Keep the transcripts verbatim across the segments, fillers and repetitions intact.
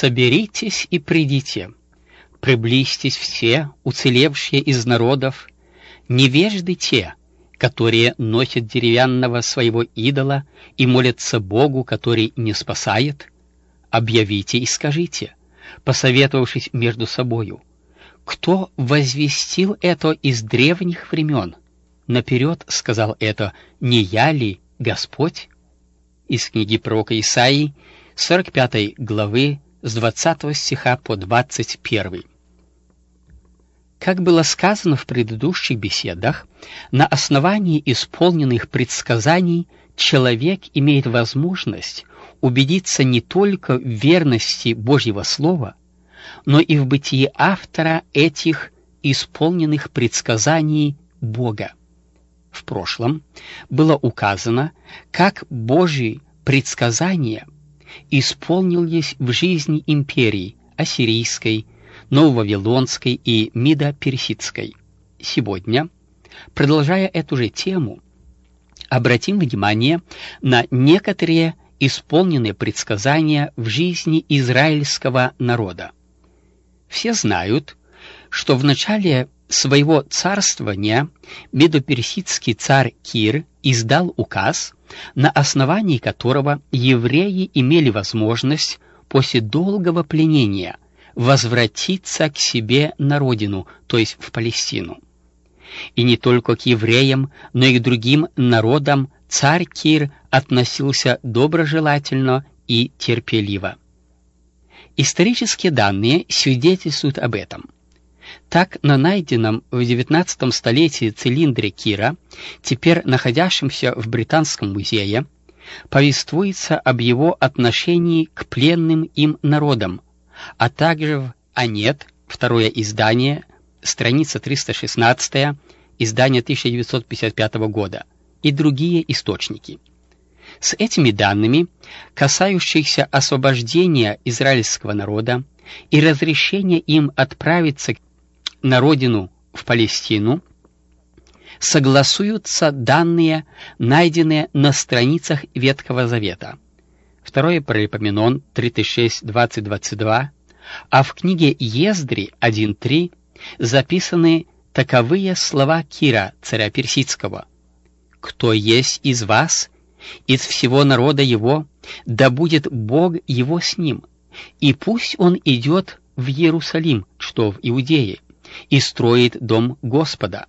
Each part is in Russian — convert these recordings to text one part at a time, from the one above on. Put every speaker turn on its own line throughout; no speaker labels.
«Соберитесь и придите, приблизьтесь все, уцелевшие из народов, невежды те, которые носят деревянного своего идола и молятся Богу, который не спасает. Объявите и скажите, посоветовавшись между собою, кто возвестил это из древних времен? Наперед сказал это, не я ли, Господь?» Из книги пророка Исаии, сорок пятой главы, с двадцатого стиха по двадцать первый. Как было сказано в предыдущих беседах, на основании исполненных предсказаний человек имеет возможность убедиться не только в верности Божьего Слова, но и в бытии автора этих исполненных предсказаний Бога. В прошлом было указано, как Божьи предсказания исполнились в жизни империй ассирийской, нововавилонской и мидо-персидской. Сегодня, продолжая эту же тему, обратим внимание на некоторые исполненные предсказания в жизни израильского народа. Все знают, что в начале своего царствования медоперсидский царь Кир издал указ, на основании которого евреи имели возможность после долгого пленения возвратиться к себе на родину, то есть в Палестину. И не только к евреям, но и к другим народам царь Кир относился доброжелательно и терпеливо. Исторические данные свидетельствуют об этом. Так, на найденном в девятнадцатом столетии цилиндре Кира, теперь находящемся в Британском музее, повествуется об его отношении к пленным им народам, а также в «Анет», второе издание, страница триста шестнадцать, издание тысяча девятьсот пятьдесят пятого года, и другие источники. С этими данными, касающихся освобождения израильского народа и разрешения им отправиться на родину в Палестину, согласуются данные, найденные на страницах Ветхого Завета. Второе Паралипоменон тридцать шесть двадцать двадцать два, а в книге Ездри один три записаны таковые слова Кира, царя персидского: «Кто есть из вас, из всего народа его, да будет Бог его с ним, и пусть он идет в Иерусалим, что в Иудее, и строит дом Господа».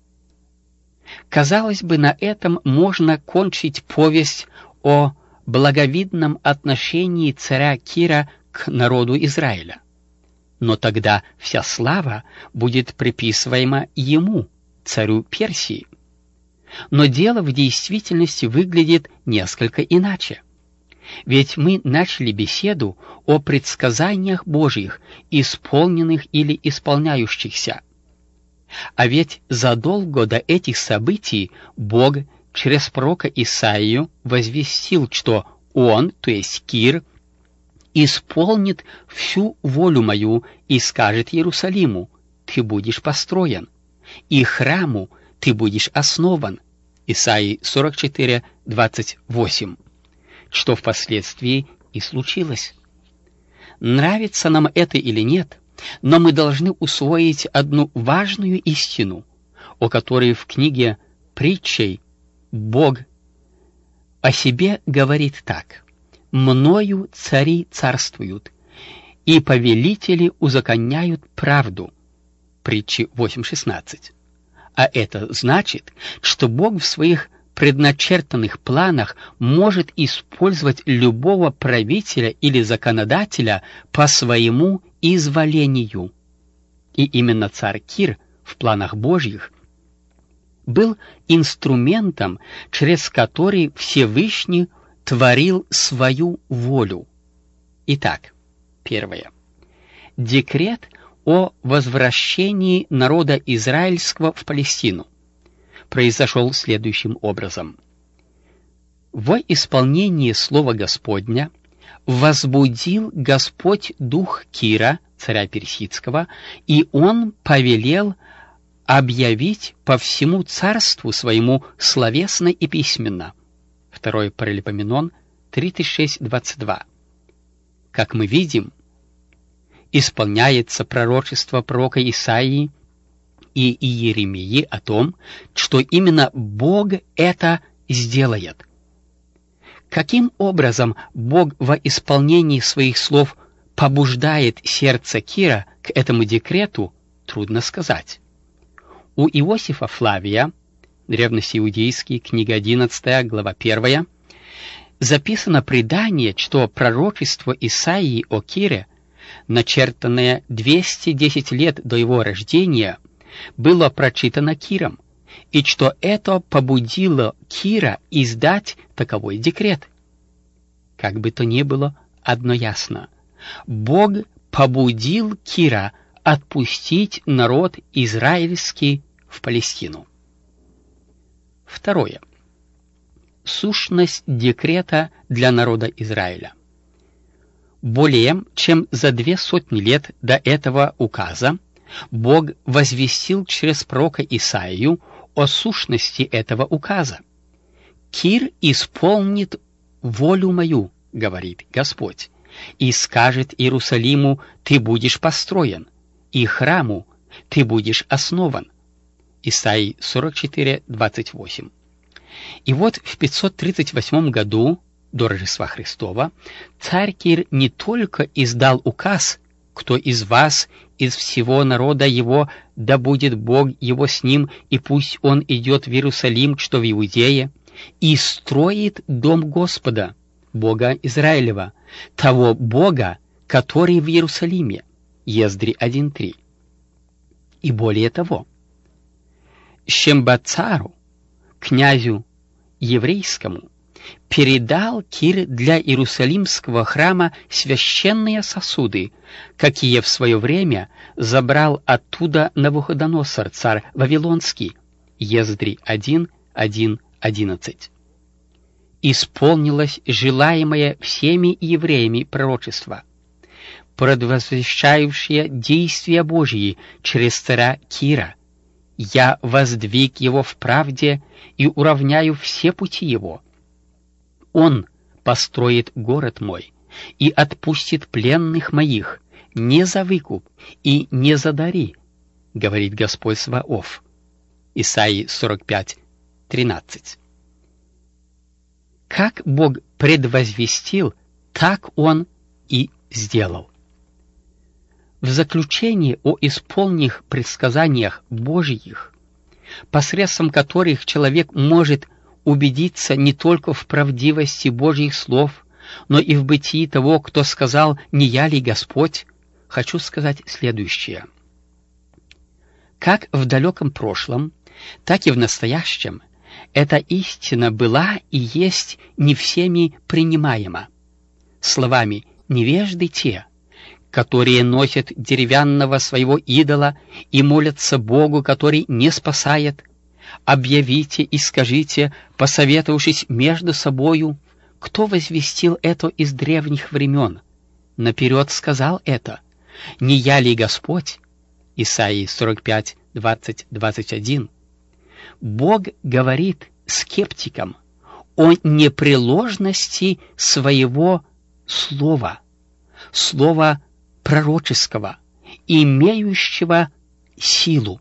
Казалось бы, на этом можно кончить повесть о благовидном отношении царя Кира к народу Израиля. Но тогда вся слава будет приписываема ему, царю Персии. Но дело в действительности выглядит несколько иначе. Ведь мы начали беседу о предсказаниях Божьих, исполненных или исполняющихся. А ведь задолго до этих событий Бог через пророка Исаию возвестил, что Он, то есть Кир, исполнит всю волю мою и скажет Иерусалиму: ты будешь построен, и храму ты будешь основан. Исаии сорок четыре двадцать восемь. Что впоследствии и случилось. Нравится нам это или нет, но мы должны усвоить одну важную истину, о которой в книге Притчей Бог о себе говорит так: «Мною цари царствуют, и повелители узаконяют правду». Притчи восемь шестнадцать. А это значит, что Бог в своих предначертанных планах может использовать любого правителя или законодателя по своему изволению. И именно царь Кир в планах Божьих был инструментом, через который Всевышний творил свою волю. Итак, первое. Декрет о возвращении народа израильского в Палестину произошел следующим образом. Во исполнение слова Господня возбудил Господь дух Кира, царя персидского, и он повелел объявить по всему царству своему словесно и письменно. Второе Паралипоменон тридцать шесть двадцать два. Как мы видим, исполняется пророчество пророка Исаии и Иеремии о том, что именно Бог это сделает. Каким образом Бог во исполнении своих слов побуждает сердце Кира к этому декрету, трудно сказать. У Иосифа Флавия, древнеиудейский, книга одиннадцатая, глава первая, записано предание, что пророчество Исаии о Кире, начертанное двести десять лет до его рождения, было прочитано Киром, и что это побудило Кира издать таковой декрет. Как бы то ни было, одно ясно: Бог побудил Кира отпустить народ израильский в Палестину. Второе. Сущность декрета для народа Израиля. Более чем за две сотни лет до этого указа Бог возвестил через пророка Исаию о сущности этого указа. «Кир исполнит волю мою, — говорит Господь, — и скажет Иерусалиму: ты будешь построен, и храму: ты будешь основан». Исаии сорок четыре, двадцать восемь. И вот в пятьсот тридцать восьмом году до Рождества Христова царь Кир не только издал указ: «Кто из вас, из всего народа его, да будет Бог его с ним, и пусть он идет в Иерусалим, что в Иудее, и строит дом Господа, Бога Израилева, того Бога, который в Иерусалиме». Ездри один три. И более того, Шембацару, князю еврейскому, передал Кир для Иерусалимского храма священные сосуды, какие в свое время забрал оттуда Навуходоносор, царь Вавилонский. Ездри один, один, одиннадцать. Исполнилось желаемое всеми евреями пророчество, предвозвещающее действия Божьи через царя Кира. «Я воздвиг его в правде и уравняю все пути его. Он построит город мой и отпустит пленных моих не за выкуп и не за дари, — говорит Господь Саваоф». Исаии сорок пять, тринадцать. Как Бог предвозвестил, так Он и сделал. В заключении о исполненных предсказаниях Божьих, посредством которых человек может убедиться не только в правдивости Божьих слов, но и в бытии того, кто сказал: «Не я ли Господь?», хочу сказать следующее. Как в далеком прошлом, так и в настоящем эта истина была и есть не всеми принимаема. Словами «невежды те, которые носят деревянного своего идола и молятся Богу, который не спасает, объявите и скажите, посоветовавшись между собою, кто возвестил это из древних времен, наперед сказал это: не я ли Господь?» Исаии сорок пять, двадцать, двадцать один. Бог говорит скептикам о непреложности своего слова, слова пророческого, имеющего силу.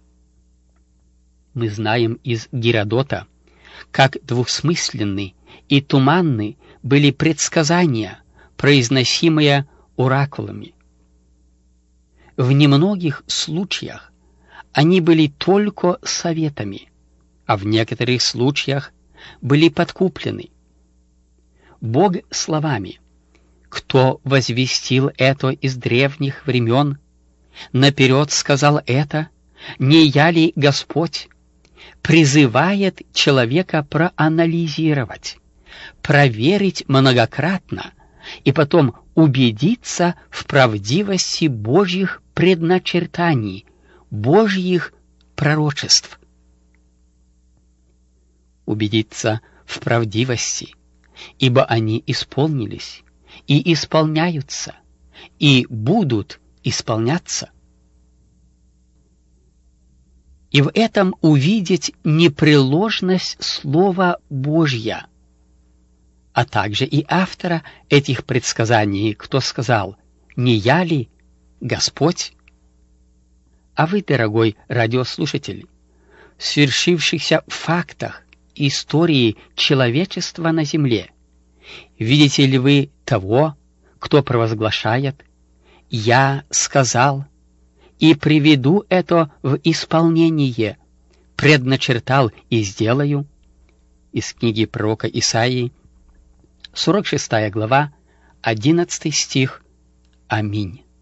Мы знаем из Геродота, как двусмысленны и туманны были предсказания, произносимые оракулами. В немногих случаях они были только советами, а в некоторых случаях были подкуплены. Бог словами: «Кто возвестил это из древних времен, наперед сказал это, не я ли Господь?» призывает человека проанализировать, проверить многократно и потом убедиться в правдивости Божьих предначертаний, Божьих пророчеств. Убедиться в правдивости, ибо они исполнились, и исполняются, и будут исполняться. И в этом увидеть непреложность Слова Божья, а также и автора этих предсказаний, кто сказал: «Не я ли Господь. А вы, дорогой радиослушатель, в свершившихся фактах истории человечества на земле видите ли вы того, кто провозглашает: «Я сказал и приведу это в исполнение, предначертал и сделаю»? Из книги пророка Исаии, сорок шестая глава, одиннадцатый стих. Аминь.